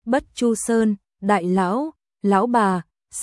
Bất Chu Sơn, Đại Lão, Lão Bà,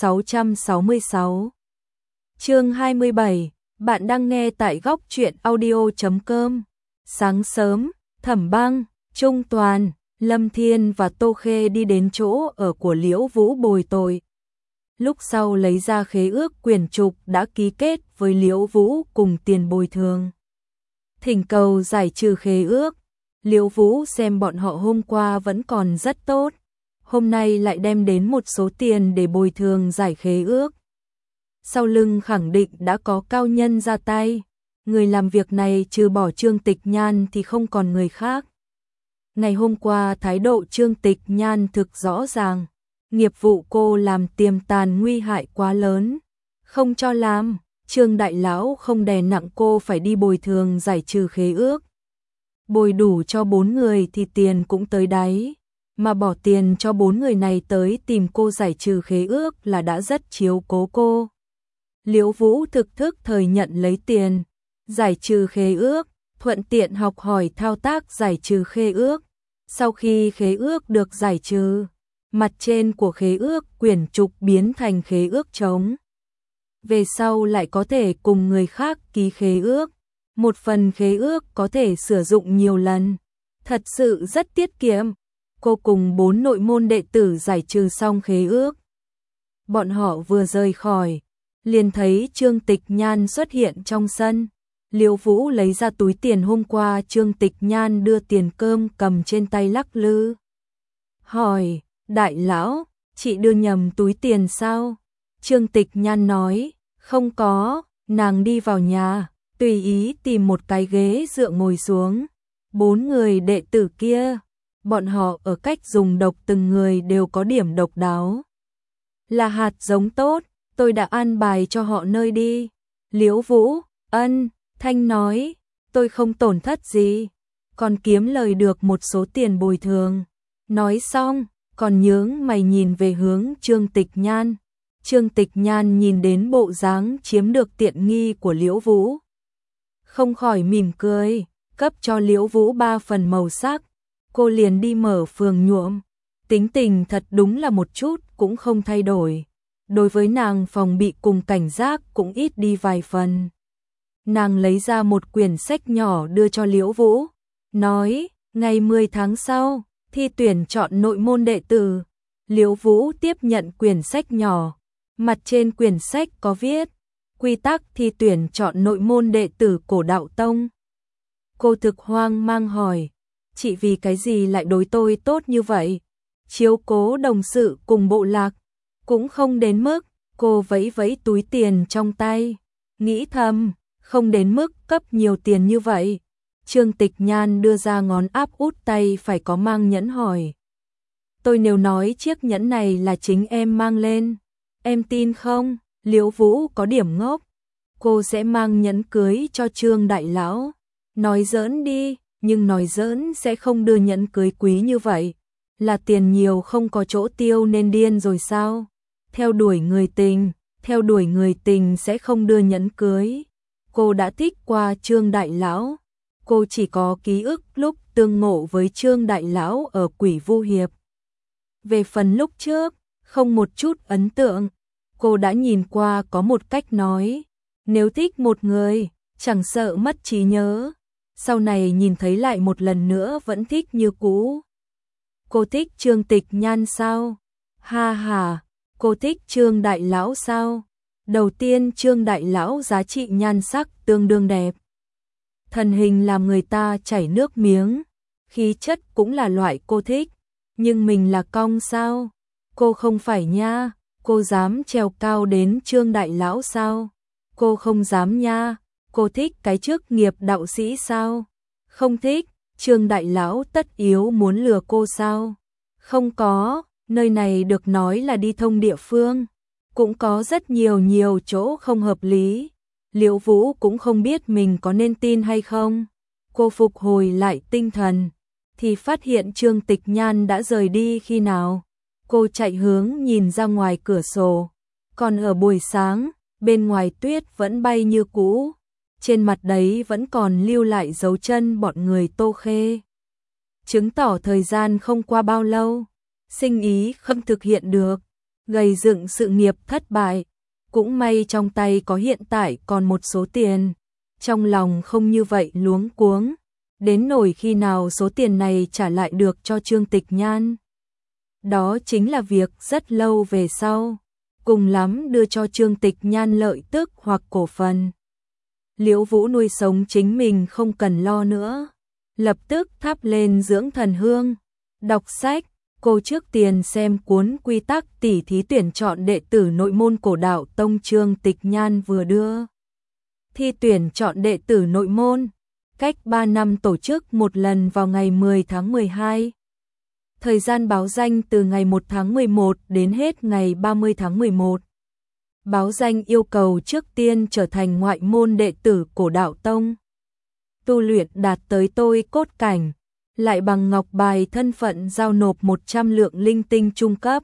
666. Chương 27, bạn đang nghe tại góc truyện audio.com. Sáng sớm, Thẩm Băng, Trung Toàn, Lâm Thiên và Tô Khê đi đến chỗ ở của Liễu Vũ bồi tội. Lúc sau lấy ra khế ước quyển trục đã ký kết với Liễu Vũ cùng tiền bồi thường. Thỉnh cầu giải trừ khế ước. Liễu Vũ xem bọn họ hôm qua vẫn còn rất tốt, hôm nay lại đem đến một số tiền để bồi thường giải khế ước. Sau lưng khẳng định đã có cao nhân ra tay, người làm việc này trừ bỏ Trương Tịch Nhan thì không còn người khác. Ngày hôm qua thái độ Trương Tịch Nhan thực rõ ràng, nghiệp vụ cô làm tiềm tàng nguy hại quá lớn, không cho làm. Trương Đại Lão không đè nặng cô phải đi bồi thường giải trừ khế ước. Bồi đủ cho 4 người thì tiền cũng tới đáy, mà bỏ tiền cho 4 người này tới tìm cô giải trừ khế ước là đã rất chiếu cố cô. Liễu Vũ thực thức thời nhận lấy tiền, giải trừ khế ước, thuận tiện học hỏi thao tác giải trừ khế ước. Sau khi khế ước được giải trừ, mặt trên của khế ước quyển trục biến thành khế ước trống. Về sau lại có thể cùng người khác ký khế ước. Một phần khế ước có thể sử dụng nhiều lần, thật sự rất tiết kiệm. Cô cùng 4 nội môn đệ tử giải trừ xong khế ước. Bọn họ vừa rời khỏi, liền thấy Trương Tịch Nhan xuất hiện trong sân. Liễu Vũ lấy ra túi tiền hôm qua Trương Tịch Nhan đưa tiền cơm cầm trên tay lắc lư. Hỏi, Đại Lão, chị đưa nhầm túi tiền sao? Trương Tịch Nhan nói, không có, nàng đi vào nhà, tùy ý tìm một cái ghế dựa ngồi xuống. 4 người đệ tử kia, bọn họ ở cách dùng độc từng người đều có điểm độc đáo. Là hạt giống tốt, tôi đã an bài cho họ nơi đi. Liễu Vũ, Thanh nói, tôi không tổn thất gì, còn kiếm lời được một số tiền bồi thường. Nói xong, còn nhướng mày nhìn về hướng Trương Tịch Nhan. Trương Tịch Nhan nhìn đến bộ dáng chiếm được tiện nghi của Liễu Vũ, không khỏi mỉm cười, cấp cho Liễu Vũ 3 phần màu sắc. Cô liền đi mở phường nhuộm, tính tình thật đúng là một chút cũng không thay đổi. Đối với nàng phòng bị cùng cảnh giác cũng ít đi vài phần. Nàng lấy ra một quyển sách nhỏ đưa cho Liễu Vũ, nói, ngày 10 tháng sau, thi tuyển chọn nội môn đệ tử. Liễu Vũ tiếp nhận quyển sách nhỏ, mặt trên quyển sách có viết, quy tắc thi tuyển chọn nội môn đệ tử Cổ Đạo Tông. Cô thực hoang mang hỏi, chị vì cái gì lại đối tôi tốt như vậy? Chiếu cố đồng sự cùng bộ lạc, cũng không đến mức. Cô vẫy vẫy túi tiền trong tay, nghĩ thầm, không đến mức cấp nhiều tiền như vậy. Trương Tịch Nhan đưa ra ngón áp út tay phải có mang nhẫn hỏi, tôi nếu nói chiếc nhẫn này là chính em mang lên, em tin không? Liễu Vũ có điểm ngốc, cô sẽ mang nhẫn cưới cho Trương Đại Lão. Nói giỡn đi, nhưng nói giỡn sẽ không đưa nhẫn cưới quý như vậy. Là tiền nhiều không có chỗ tiêu nên điên rồi sao? Theo đuổi người tình sẽ không đưa nhẫn cưới. Cô đã thích qua Trương Đại Lão, cô chỉ có ký ức lúc tương ngộ với Trương Đại Lão ở Quỷ Vu Hiệp. Về phần lúc trước, không một chút ấn tượng. Cô đã nhìn qua có một cách nói, nếu thích một người, chẳng sợ mất trí nhớ, sau này nhìn thấy lại một lần nữa vẫn thích như cũ. Cô thích Trương Tịch Nhan sao? Ha ha, cô thích Trương Đại Lão sao? Đầu tiên Trương Đại Lão giá trị nhan sắc tương đương đẹp, thân hình làm người ta chảy nước miếng, khí chất cũng là loại cô thích, nhưng mình là cong sao? Cô không phải nha. Cô dám trèo cao đến Trương Đại Lão sao? Cô không dám nha. Cô thích cái chức nghiệp đạo sĩ sao? Không thích. Trương Đại Lão tất yếu muốn lừa cô sao? Không có, nơi này được nói là đi thông địa phương, cũng có rất nhiều chỗ không hợp lý. Liễu Vũ cũng không biết mình có nên tin hay không. Cô phục hồi lại tinh thần, thì phát hiện Trương Tịch Nhan đã rời đi khi nào. Cô chạy hướng nhìn ra ngoài cửa sổ, còn ở buổi sáng, bên ngoài tuyết vẫn bay như cũ, trên mặt đấy vẫn còn lưu lại dấu chân bọn người Tô Khê. Chứng tỏ thời gian không qua bao lâu, sinh ý không thực hiện được, gây dựng sự nghiệp thất bại. Cũng may trong tay có hiện tại còn một số tiền, trong lòng không như vậy luống cuống, đến nỗi khi nào số tiền này trả lại được cho Trương Tịch Nhan. Đó chính là việc rất lâu về sau, cùng lắm đưa cho Trương Tịch Nhan lợi tức hoặc cổ phần. Liễu Vũ nuôi sống chính mình không cần lo nữa, lập tức thắp lên dưỡng thần hương, đọc sách. Cô trước tiên xem cuốn quy tắc tỉ thí tuyển chọn đệ tử nội môn Cổ Đạo Tông Trương Tịch Nhan vừa đưa. Thi tuyển chọn đệ tử nội môn, cách 3 năm tổ chức một lần vào ngày 10 tháng 12. Thời gian báo danh từ ngày 1 tháng 11 đến hết ngày 30 tháng 11. Báo danh yêu cầu trước tiên trở thành ngoại môn đệ tử Cổ Đạo Tông. Tu luyện đạt tới tôi cốt cảnh, lại bằng ngọc bài thân phận giao nộp 100 lượng linh tinh trung cấp.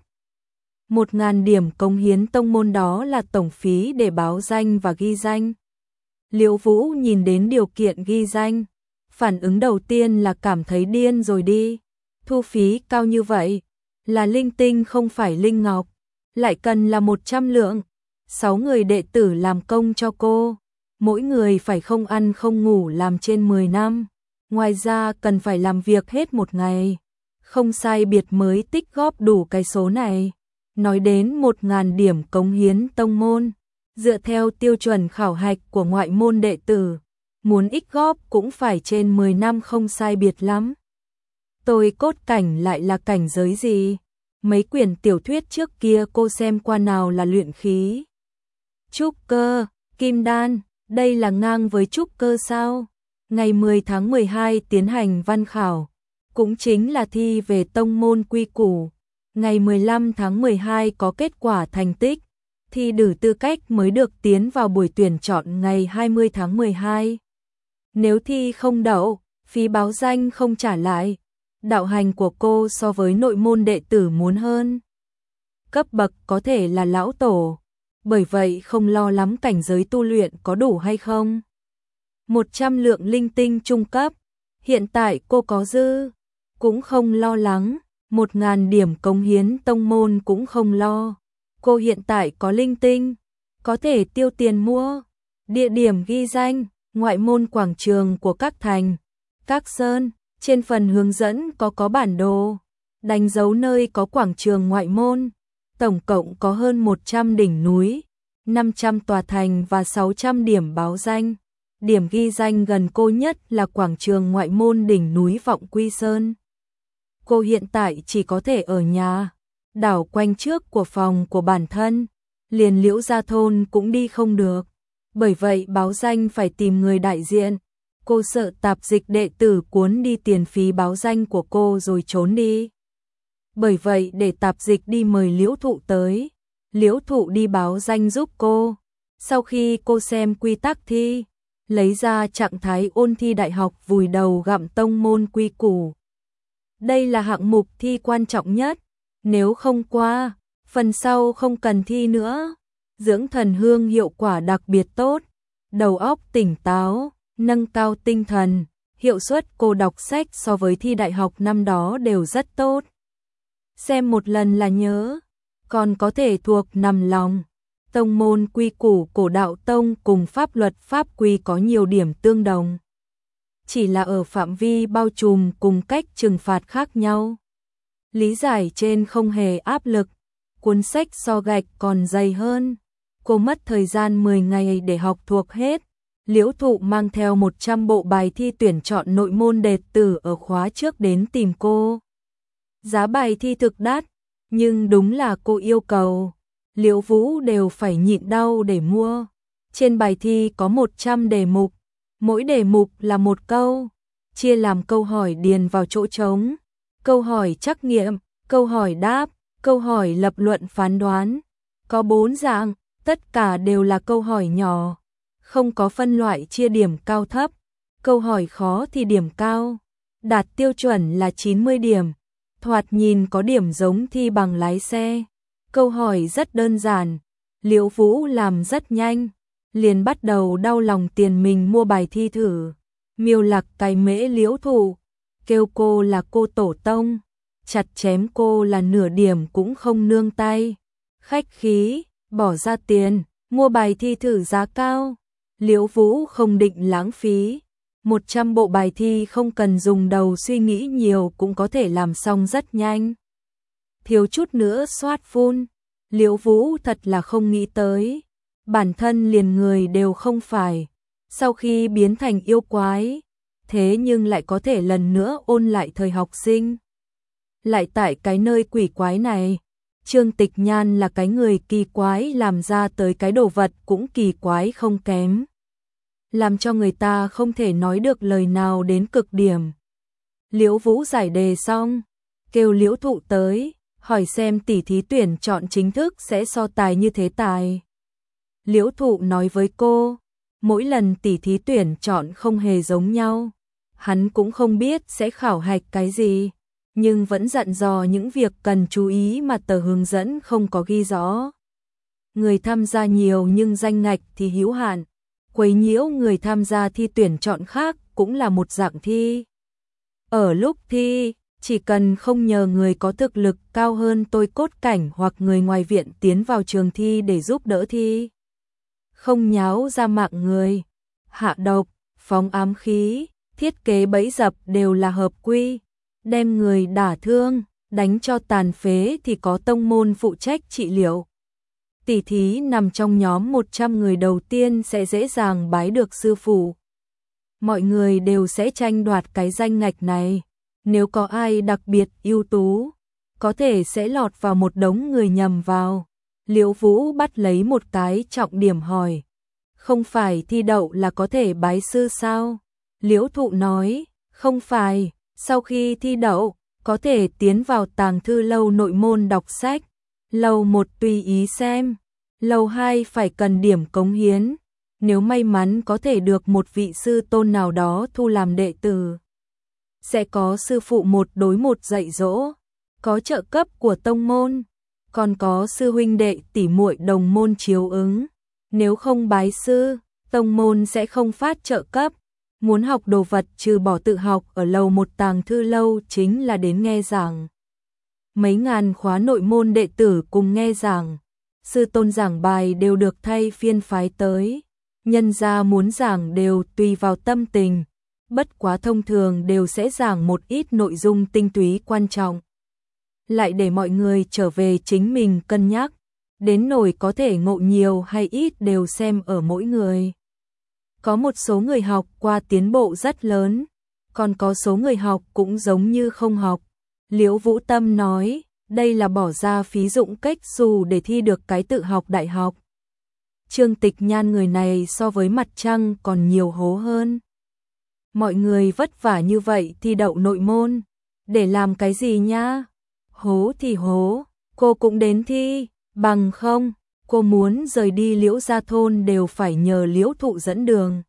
1.000 điểm cống hiến tông môn, đó là tổng phí để báo danh và ghi danh. Liễu Vũ nhìn đến điều kiện ghi danh, phản ứng đầu tiên là cảm thấy điên rồi đi. Thu phí cao như vậy, là linh tinh không phải linh ngọc, lại cần là 100 lượng. 6 người đệ tử làm công cho cô, mỗi người phải không ăn không ngủ làm trên 10 năm. Ngoài ra cần phải làm việc hết một ngày, không sai biệt mới tích góp đủ cái số này. Nói đến 1.000 điểm cống hiến tông môn, dựa theo tiêu chuẩn khảo hạch của ngoại môn đệ tử, muốn ích góp cũng phải trên 10 năm không sai biệt lắm. Tôi cốt cảnh lại là cảnh giới gì? Mấy quyển tiểu thuyết trước kia cô xem qua nào là luyện khí, trúc cơ, kim đan, đây là ngang với trúc cơ sao? Ngày 10 tháng 12 tiến hành văn khảo, cũng chính là thi về tông môn quy củ. Ngày 15 tháng 12 có kết quả thành tích, thi đủ tư cách mới được tiến vào buổi tuyển chọn ngày 20 tháng 12. Nếu thi không đậu, phí báo danh không trả lại. Đạo hành của cô so với nội môn đệ tử muốn hơn. Cấp bậc có thể là lão tổ, bởi vậy không lo lắm cảnh giới tu luyện có đủ hay không. 100 lượng linh tinh trung cấp, hiện tại cô có dư, cũng không lo lắng. 1.000 điểm cống hiến tông môn cũng không lo. Cô hiện tại có linh tinh, có thể tiêu tiền mua. Địa điểm ghi danh, ngoại môn quảng trường của các thành, các sơn. Trên phần hướng dẫn có bản đồ, đánh dấu nơi có quảng trường ngoại môn. Tổng cộng có hơn 100 đỉnh núi, 500 tòa thành và 600 điểm báo danh. Điểm ghi danh gần cô nhất là quảng trường ngoại môn đỉnh núi Vọng Quy Sơn. Cô hiện tại chỉ có thể ở nhà, đảo quanh trước của phòng của bản thân, liền Liễu Gia thôn cũng đi không được. Bởi vậy báo danh phải tìm người đại diện. Cô sợ tạp dịch đệ tử cuốn đi tiền phí báo danh của cô rồi trốn đi. Bởi vậy để tạp dịch đi mời Liễu Thụ tới. Liễu Thụ đi báo danh giúp cô. Sau khi cô xem quy tắc thi, lấy ra trạng thái ôn thi đại học vùi đầu gặm tông môn quy củ. Đây là hạng mục thi quan trọng nhất. Nếu không qua, phần sau không cần thi nữa. Dưỡng thần hương hiệu quả đặc biệt tốt. Đầu óc tỉnh táo, nâng cao tinh thần, hiệu suất cô đọc sách so với thi đại học năm đó đều rất tốt. Xem một lần là nhớ, còn có thể thuộc nằm lòng. Tông môn quy củ Cổ Đạo Tông cùng pháp luật pháp quy có nhiều điểm tương đồng, chỉ là ở phạm vi bao trùm cùng cách trừng phạt khác nhau. Lý giải trên không hề áp lực, cuốn sách so gạch còn dày hơn. Cô mất thời gian 10 ngày để học thuộc hết. Liễu Thụ mang theo 100 bộ bài thi tuyển chọn nội môn đệ tử ở khóa trước đến tìm cô. Giá bài thi thực đắt, nhưng đúng là cô yêu cầu, Liễu Vũ đều phải nhịn đau để mua. Trên bài thi có 100 đề mục, mỗi đề mục là một câu, chia làm câu hỏi điền vào chỗ trống, câu hỏi trắc nghiệm, câu hỏi đáp, câu hỏi lập luận phán đoán. Có 4 dạng, tất cả đều là câu hỏi nhỏ, không có phân loại chia điểm cao thấp. Câu hỏi khó thì điểm cao, đạt tiêu chuẩn là 90 điểm, thoạt nhìn có điểm giống thi bằng lái xe. Câu hỏi rất đơn giản, Liễu Vũ làm rất nhanh, liền bắt đầu đau lòng tiền mình mua bài thi thử. Miêu Lạc cày mễ Liễu Thụ, kêu cô là cô tổ tông, chặt chém cô là nửa điểm cũng không nương tay. Khách khí, bỏ ra tiền, mua bài thi thử giá cao. Liễu Vũ không định lãng phí. 100 bộ bài thi không cần dùng đầu suy nghĩ nhiều cũng có thể làm xong rất nhanh. Thiếu chút nữa soát phun. Liễu Vũ thật là không nghĩ tới. Bản thân liền người đều không phải. Sau khi biến thành yêu quái, thế nhưng lại có thể lần nữa ôn lại thời học sinh. Lại tại cái nơi quỷ quái này, Trương Tịch Nhan là cái người kỳ quái, làm ra tới cái đồ vật cũng kỳ quái không kém. Làm cho người ta không thể nói được lời nào đến cực điểm. Liễu Vũ giải đề xong, kêu Liễu Thụ tới, hỏi xem tỷ thí tuyển chọn chính thức sẽ so tài như thế tài. Liễu Thụ nói với cô, mỗi lần tỷ thí tuyển chọn không hề giống nhau. Hắn cũng không biết sẽ khảo hạch cái gì, nhưng vẫn dặn dò những việc cần chú ý mà tờ hướng dẫn không có ghi rõ. Người tham gia nhiều nhưng danh ngạch thì hữu hạn. Quấy nhiễu người tham gia thi tuyển chọn khác cũng là một dạng thi. Ở lúc thi, chỉ cần không nhờ người có thực lực cao hơn tôi cốt cảnh hoặc người ngoài viện tiến vào trường thi để giúp đỡ thi. Không nháo ra mạng người, hạ độc, phóng ám khí, thiết kế bẫy dập đều là hợp quy. Đem người đả thương, đánh cho tàn phế thì có tông môn phụ trách trị liệu. Tỷ thí nằm trong nhóm 100 người đầu tiên sẽ dễ dàng bái được sư phụ. Mọi người đều sẽ tranh đoạt cái danh ngạch này. Nếu có ai đặc biệt ưu tú, có thể sẽ lọt vào một đống người nhầm vào. Liễu Vũ bắt lấy một cái trọng điểm hỏi. Không phải thi đậu là có thể bái sư sao? Liễu Thụ nói, không phải, sau khi thi đậu, có thể tiến vào tàng thư lâu nội môn đọc sách. Lầu 1 tùy ý xem, lầu 2 phải cần điểm cống hiến. Nếu may mắn có thể được một vị sư tôn nào đó thu làm đệ tử, sẽ có sư phụ 1 đối 1 dạy dỗ, có trợ cấp của tông môn, còn có sư huynh đệ tỷ muội đồng môn chiếu ứng. Nếu không bái sư, tông môn sẽ không phát trợ cấp. Muốn học đồ vật trừ bỏ tự học ở lầu 1 tàng thư lâu chính là đến nghe giảng. Mấy ngàn khóa nội môn đệ tử cùng nghe giảng. Sư tôn giảng bài đều được thay phiên phái tới. Nhân gia muốn giảng đều tùy vào tâm tình. Bất quá thông thường đều sẽ giảng một ít nội dung tinh túy quan trọng. Lại để mọi người trở về chính mình cân nhắc. Đến nỗi có thể ngộ nhiều hay ít đều xem ở mỗi người. Có một số người học qua tiến bộ rất lớn, còn có số người học cũng giống như không học. Liễu Vũ Tâm nói, đây là bỏ ra phí dụng cách dù để thi được cái tự học đại học. Trương Tịch Nhan người này so với mặt trăng còn nhiều hố hơn. Mọi người vất vả như vậy thi đậu nội môn, để làm cái gì nhá? Hố thì hố, cô cũng đến thi, bằng không, cô muốn rời đi Liễu gia thôn đều phải nhờ Liễu Thụ dẫn đường.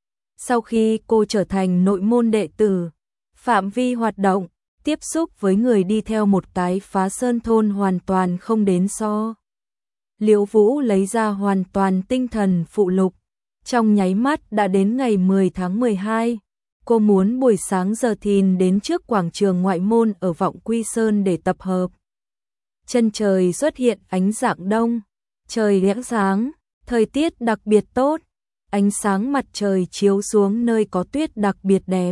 Sau khi cô trở thành nội môn đệ tử, phạm vi hoạt động, tiếp xúc với người đi theo một cái phá sơn thôn hoàn toàn không đến so. Liễu Vũ lấy ra hoàn toàn tinh thần phụ lục, trong nháy mắt đã đến ngày 10 tháng 12. Cô muốn buổi sáng giờ thìn đến trước quảng trường ngoại môn ở Vọng Quy Sơn để tập hợp. Chân trời xuất hiện ánh rạng đông, trời lẽng sáng, thời tiết đặc biệt tốt, ánh sáng mặt trời chiếu xuống nơi có tuyết đặc biệt đẹp.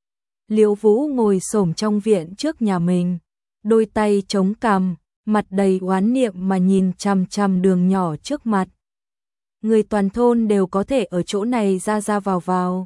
Liễu Vũ ngồi xổm trong viện trước nhà mình, đôi tay chống cằm, mặt đầy oán niệm mà nhìn chằm chằm đường nhỏ trước mặt. Người toàn thôn đều có thể ở chỗ này ra ra vào vào.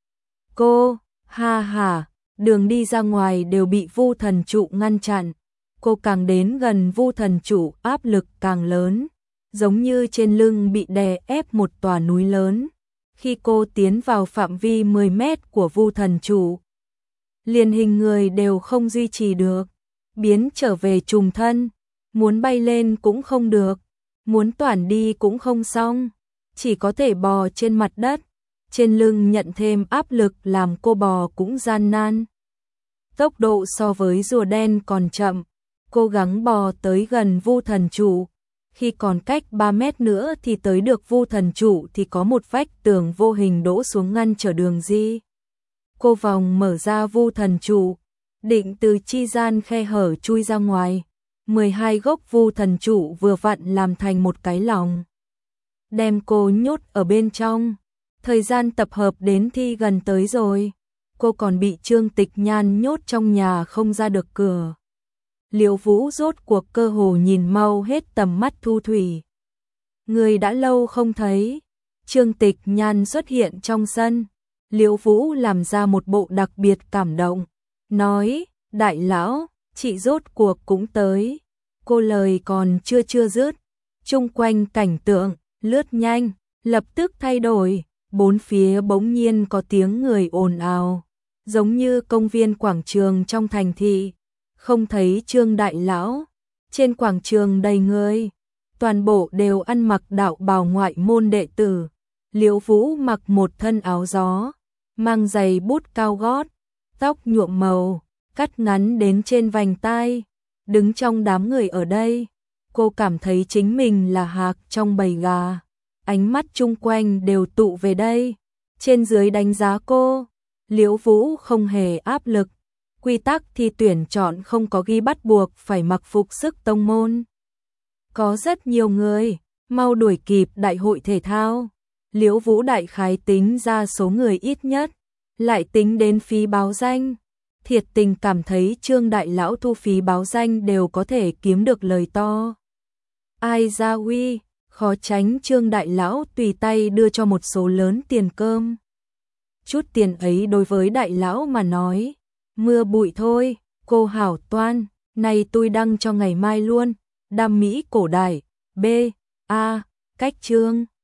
Cô, ha ha, đường đi ra ngoài đều bị Vu thần trụ ngăn chặn. Cô càng đến gần Vu thần trụ áp lực càng lớn, giống như trên lưng bị đè ép một tòa núi lớn. Khi cô tiến vào phạm vi 10 mét của Vu thần trụ, liền hình người đều không duy trì được, biến trở về trùng thân, muốn bay lên cũng không được, muốn toản đi cũng không xong, chỉ có thể bò trên mặt đất, trên lưng nhận thêm áp lực làm cô bò cũng gian nan. Tốc độ so với rùa đen còn chậm, cố gắng bò tới gần Vu thần trụ. Khi còn cách 3 mét nữa thì tới được Vu thần trụ thì có một vách tường vô hình đổ xuống ngăn trở đường đi. Cô vòng mở ra Vu thần trụ, định từ chi gian khe hở chui ra ngoài. 12 gốc vu thần trụ vừa vặn làm thành một cái lòng, đem cô nhốt ở bên trong. Thời gian tập hợp đến thi gần tới rồi, cô còn bị Trương Tịch Nhan nhốt trong nhà không ra được cửa. Liễu Vũ rốt cuộc cơ hồ nhìn mau hết tầm mắt Thu Thủy. Người đã lâu không thấy. Trương Tịch Nhan xuất hiện trong sân. Liễu Vũ làm ra một bộ đặc biệt cảm động, nói: đại lão, chị rốt cuộc cũng tới. Cô lời còn chưa dứt, chung quanh cảnh tượng lướt nhanh, lập tức thay đổi. Bốn phía bỗng nhiên có tiếng người ồn ào, giống như công viên quảng trường trong thành thị. Không thấy Trương đại lão, trên quảng trường đầy người, toàn bộ đều ăn mặc đạo bào ngoại môn đệ tử. Liễu Vũ mặc một thân áo gió, mang giày bút cao gót, tóc nhuộm màu, cắt ngắn đến trên vành tai. Đứng trong đám người ở đây, cô cảm thấy chính mình là hạc trong bầy gà. Ánh mắt chung quanh đều tụ về đây, trên dưới đánh giá cô. Liễu Vũ không hề áp lực, quy tắc thi tuyển chọn không có ghi bắt buộc phải mặc phục sức tông môn. Có rất nhiều người mau đuổi kịp đại hội thể thao. Liễu Vũ đại khái tính ra số người ít nhất, lại tính đến phí báo danh. Thiệt tình cảm thấy Trương đại lão thu phí báo danh đều có thể kiếm được lời to. Ai ra uy, khó tránh Trương đại lão tùy tay đưa cho một số lớn tiền cơm. Chút tiền ấy đối với đại lão mà nói, mưa bụi thôi. Cô hảo toan, này tôi đăng cho ngày mai luôn. Đam mỹ cổ đại, B, A, cách chương.